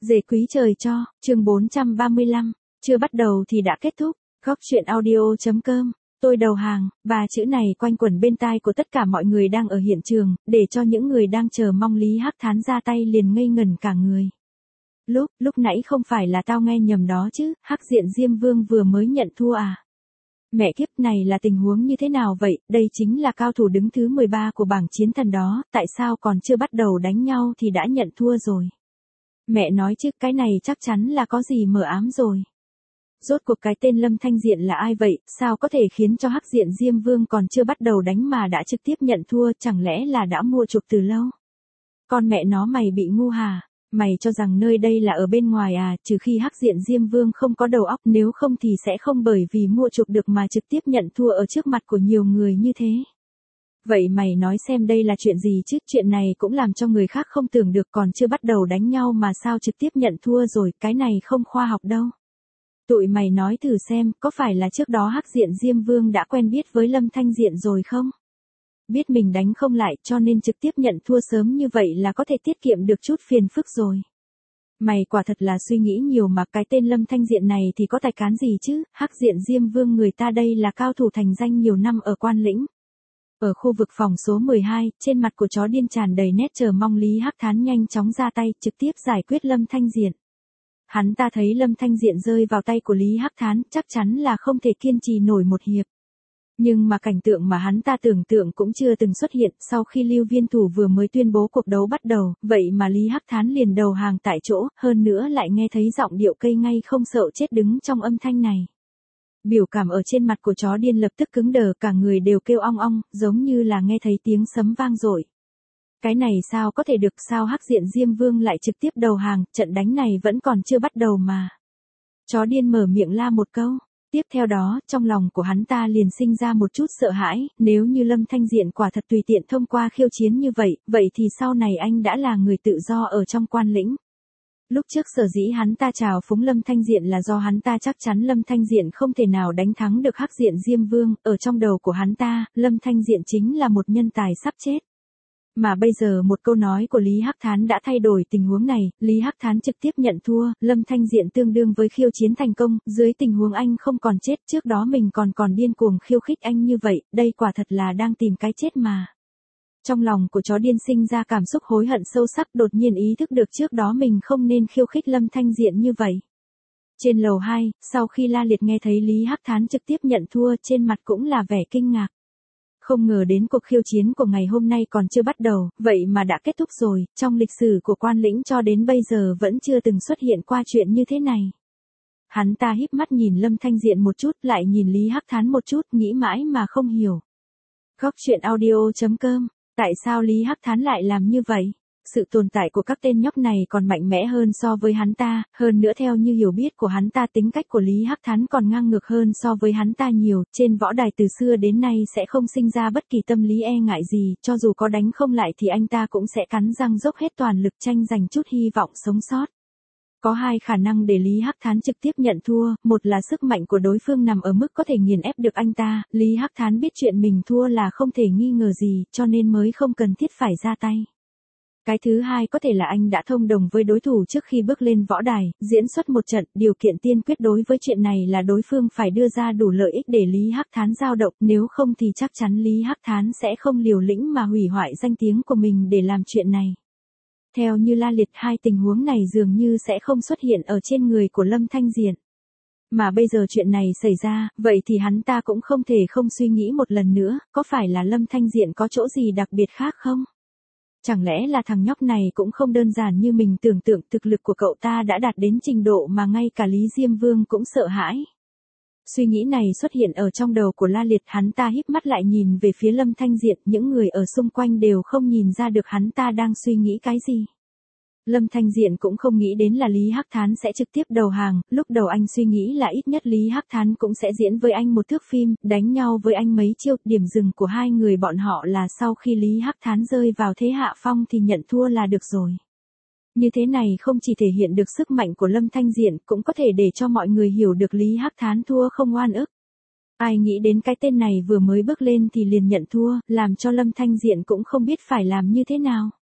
Dề quý trời cho, chương 435, chưa bắt đầu thì đã kết thúc, góc chuyện audio.com, tôi đầu hàng, và chữ này quanh quẩn bên tai của tất cả mọi người đang ở hiện trường, để cho những người đang chờ mong Lý Hắc Thán ra tay liền ngây ngẩn cả người. Lúc nãy không phải là tao nghe nhầm đó chứ, Hắc Diện Diêm Vương vừa mới nhận thua à? Mẹ kiếp, này là tình huống như thế nào vậy, đây chính là cao thủ đứng thứ 13 của bảng chiến thần đó, tại sao còn chưa bắt đầu đánh nhau thì đã nhận thua rồi? Mẹ nói chứ, cái này chắc chắn là có gì mờ ám rồi. Rốt cuộc cái tên Lâm Thanh Diện là ai vậy, sao có thể khiến cho Hắc Diện Diêm Vương còn chưa bắt đầu đánh mà đã trực tiếp nhận thua, chẳng lẽ là đã mua chuộc từ lâu? Con mẹ nó, mày bị ngu hả? Mày cho rằng nơi đây là ở bên ngoài à, trừ khi Hắc Diện Diêm Vương không có đầu óc, nếu không thì sẽ không bởi vì mua chuộc được mà trực tiếp nhận thua ở trước mặt của nhiều người như thế. Vậy mày nói xem đây là chuyện gì chứ, chuyện này cũng làm cho người khác không tưởng được, còn chưa bắt đầu đánh nhau mà sao trực tiếp nhận thua rồi, cái này không khoa học đâu. Tụi mày nói thử xem, có phải là trước đó Hắc Diện Diêm Vương đã quen biết với Lâm Thanh Diện rồi không? Biết mình đánh không lại cho nên trực tiếp nhận thua sớm như vậy là có thể tiết kiệm được chút phiền phức rồi. Mày quả thật là suy nghĩ nhiều mà, cái tên Lâm Thanh Diện này thì có tài cán gì chứ, Hắc Diện Diêm Vương người ta đây là cao thủ thành danh nhiều năm ở Quan Lĩnh. Ở khu vực phòng số 12, trên mặt của chó điên tràn đầy nét chờ mong Lý Hắc Thán nhanh chóng ra tay, trực tiếp giải quyết Lâm Thanh Diện. Hắn ta thấy Lâm Thanh Diện rơi vào tay của Lý Hắc Thán, chắc chắn là không thể kiên trì nổi một hiệp. Nhưng mà cảnh tượng mà hắn ta tưởng tượng cũng chưa từng xuất hiện, sau khi Lưu Viên Thủ vừa mới tuyên bố cuộc đấu bắt đầu, vậy mà Lý Hắc Thán liền đầu hàng tại chỗ, hơn nữa lại nghe thấy giọng điệu cây ngay không sợ chết đứng trong âm thanh này. Biểu cảm ở trên mặt của chó điên lập tức cứng đờ, cả người đều kêu ong ong, giống như là nghe thấy tiếng sấm vang dội. Cái này sao có thể được, sao Hắc Diện Diêm Vương lại trực tiếp đầu hàng, trận đánh này vẫn còn chưa bắt đầu mà. Chó điên mở miệng la một câu. Tiếp theo đó, trong lòng của hắn ta liền sinh ra một chút sợ hãi, nếu như Lâm Thanh Diện quả thật tùy tiện thông qua khiêu chiến như vậy thì sau này anh đã là người tự do ở trong Quan Lĩnh. Lúc trước sở dĩ hắn ta trào phúng Lâm Thanh Diện là do hắn ta chắc chắn Lâm Thanh Diện không thể nào đánh thắng được Hắc Diện Diêm Vương, ở trong đầu của hắn ta, Lâm Thanh Diện chính là một nhân tài sắp chết. Mà bây giờ một câu nói của Lý Hắc Thán đã thay đổi tình huống này, Lý Hắc Thán trực tiếp nhận thua, Lâm Thanh Diện tương đương với khiêu chiến thành công, dưới tình huống anh không còn chết, trước đó mình còn điên cuồng khiêu khích anh như vậy, đây quả thật là đang tìm cái chết mà. Trong lòng của chó điên sinh ra cảm xúc hối hận sâu sắc, đột nhiên ý thức được trước đó mình không nên khiêu khích Lâm Thanh Diện như vậy. Trên lầu 2, sau khi La Liệt nghe thấy Lý Hắc Thán trực tiếp nhận thua, trên mặt cũng là vẻ kinh ngạc. Không ngờ đến cuộc khiêu chiến của ngày hôm nay còn chưa bắt đầu, vậy mà đã kết thúc rồi, trong lịch sử của Quan Lĩnh cho đến bây giờ vẫn chưa từng xuất hiện qua chuyện như thế này. Hắn ta híp mắt nhìn Lâm Thanh Diện một chút, lại nhìn Lý Hắc Thán một chút, nghĩ mãi mà không hiểu. Góc chuyện audio.com, tại sao Lý Hắc Thán lại làm như vậy? Sự tồn tại của các tên nhóc này còn mạnh mẽ hơn so với hắn ta, hơn nữa theo như hiểu biết của hắn ta, tính cách của Lý Hắc Thán còn ngang ngược hơn so với hắn ta nhiều, trên võ đài từ xưa đến nay sẽ không sinh ra bất kỳ tâm lý e ngại gì, cho dù có đánh không lại thì anh ta cũng sẽ cắn răng dốc hết toàn lực tranh giành chút hy vọng sống sót. Có hai khả năng để Lý Hắc Thán trực tiếp nhận thua, một là sức mạnh của đối phương nằm ở mức có thể nghiền ép được anh ta, Lý Hắc Thán biết chuyện mình thua là không thể nghi ngờ gì, cho nên mới không cần thiết phải ra tay. Cái thứ hai có thể là anh đã thông đồng với đối thủ trước khi bước lên võ đài, diễn xuất một trận, điều kiện tiên quyết đối với chuyện này là đối phương phải đưa ra đủ lợi ích để Lý Hắc Thán dao động, nếu không thì chắc chắn Lý Hắc Thán sẽ không liều lĩnh mà hủy hoại danh tiếng của mình để làm chuyện này. Theo như La Liệt, hai tình huống này dường như sẽ không xuất hiện ở trên người của Lâm Thanh Diện. Mà bây giờ chuyện này xảy ra, vậy thì hắn ta cũng không thể không suy nghĩ một lần nữa, có phải là Lâm Thanh Diện có chỗ gì đặc biệt khác không? Chẳng lẽ là thằng nhóc này cũng không đơn giản như mình tưởng tượng, thực lực của cậu ta đã đạt đến trình độ mà ngay cả Lý Diêm Vương cũng sợ hãi. Suy nghĩ này xuất hiện ở trong đầu của La Liệt, hắn ta híp mắt lại nhìn về phía Lâm Thanh Diện, những người ở xung quanh đều không nhìn ra được hắn ta đang suy nghĩ cái gì. Lâm Thanh Diện cũng không nghĩ đến là Lý Hắc Thán sẽ trực tiếp đầu hàng, lúc đầu anh suy nghĩ là ít nhất Lý Hắc Thán cũng sẽ diễn với anh một thước phim, đánh nhau với anh mấy chiêu, điểm dừng của hai người bọn họ là sau khi Lý Hắc Thán rơi vào thế hạ phong thì nhận thua là được rồi. Như thế này không chỉ thể hiện được sức mạnh của Lâm Thanh Diện, cũng có thể để cho mọi người hiểu được Lý Hắc Thán thua không oan ức. Ai nghĩ đến cái tên này vừa mới bước lên thì liền nhận thua, làm cho Lâm Thanh Diện cũng không biết phải làm như thế nào.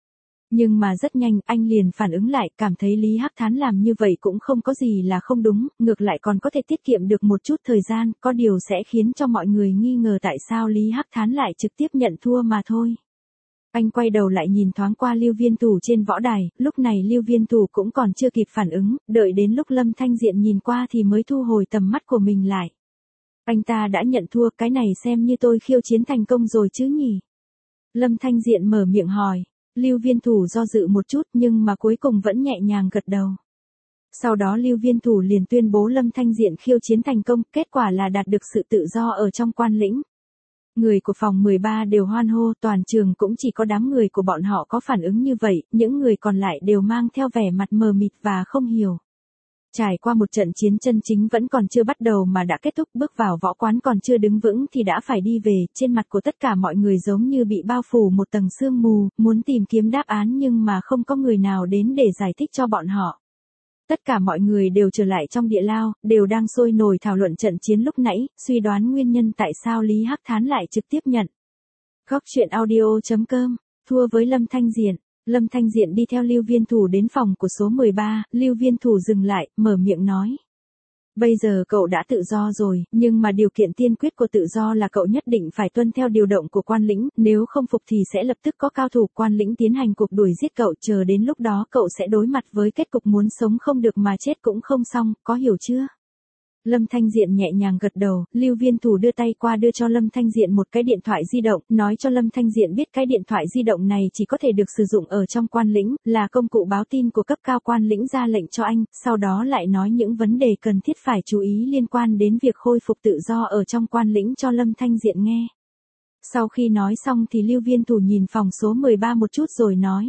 Nhưng mà rất nhanh anh liền phản ứng lại, cảm thấy Lý Hắc Thán làm như vậy cũng không có gì là không đúng, ngược lại còn có thể tiết kiệm được một chút thời gian, có điều sẽ khiến cho mọi người nghi ngờ tại sao Lý Hắc Thán lại trực tiếp nhận thua mà thôi. Anh quay đầu lại nhìn thoáng qua Lưu Viên Thủ trên võ đài, lúc này Lưu Viên Thủ cũng còn chưa kịp phản ứng, đợi đến lúc Lâm Thanh Diện nhìn qua thì mới thu hồi tầm mắt của mình lại. Anh ta đã nhận thua, cái này xem như tôi khiêu chiến thành công rồi chứ nhỉ? Lâm Thanh Diện mở miệng hỏi. Lưu Viên Thủ do dự một chút nhưng mà cuối cùng vẫn nhẹ nhàng gật đầu. Sau đó Lưu Viên Thủ liền tuyên bố Lâm Thanh Diện khiêu chiến thành công, kết quả là đạt được sự tự do ở trong quan lĩnh. Người của phòng 13 đều hoan hô, toàn trường cũng chỉ có đám người của bọn họ có phản ứng như vậy, những người còn lại đều mang theo vẻ mặt mờ mịt và không hiểu. Trải qua một trận chiến chân chính vẫn còn chưa bắt đầu mà đã kết thúc, bước vào võ quán còn chưa đứng vững thì đã phải đi về, trên mặt của tất cả mọi người giống như bị bao phủ một tầng sương mù, muốn tìm kiếm đáp án nhưng mà không có người nào đến để giải thích cho bọn họ. Tất cả mọi người đều trở lại trong địa lao, đều đang sôi nổi thảo luận trận chiến lúc nãy, suy đoán nguyên nhân tại sao Lý Hắc Thán lại trực tiếp nhận. Góc truyện audio.com, thua với Lâm Thanh Diện. Lâm Thanh Diện đi theo Lưu Viên Thủ đến phòng của số 13, Lưu Viên Thủ dừng lại, mở miệng nói. Bây giờ cậu đã tự do rồi, nhưng mà điều kiện tiên quyết của tự do là cậu nhất định phải tuân theo điều động của quan lĩnh, nếu không phục thì sẽ lập tức có cao thủ quan lĩnh tiến hành cuộc đuổi giết cậu, chờ đến lúc đó cậu sẽ đối mặt với kết cục muốn sống không được mà chết cũng không xong, có hiểu chưa? Lâm Thanh Diện nhẹ nhàng gật đầu, Lưu Viên Thủ đưa tay qua đưa cho Lâm Thanh Diện một cái điện thoại di động, nói cho Lâm Thanh Diện biết cái điện thoại di động này chỉ có thể được sử dụng ở trong quan lĩnh, là công cụ báo tin của cấp cao quan lĩnh ra lệnh cho anh, sau đó lại nói những vấn đề cần thiết phải chú ý liên quan đến việc khôi phục tự do ở trong quan lĩnh cho Lâm Thanh Diện nghe. Sau khi nói xong thì Lưu Viên Thủ nhìn phòng số 13 một chút rồi nói.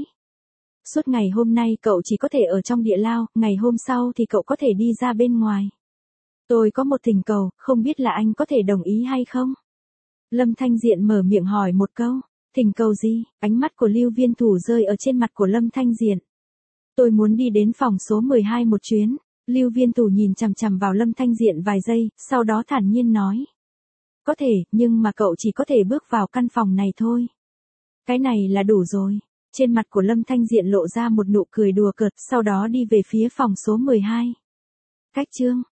Suốt ngày hôm nay cậu chỉ có thể ở trong địa lao, ngày hôm sau thì cậu có thể đi ra bên ngoài. Tôi có một thỉnh cầu, không biết là anh có thể đồng ý hay không? Lâm Thanh Diện mở miệng hỏi một câu. Thỉnh cầu gì? Ánh mắt của Lưu Viên Thủ rơi ở trên mặt của Lâm Thanh Diện. Tôi muốn đi đến phòng số 12 một chuyến. Lưu Viên Thủ nhìn chằm chằm vào Lâm Thanh Diện vài giây, sau đó thản nhiên nói. Có thể, nhưng mà cậu chỉ có thể bước vào căn phòng này thôi. Cái này là đủ rồi. Trên mặt của Lâm Thanh Diện lộ ra một nụ cười đùa cợt, sau đó đi về phía phòng số 12. Cách chương.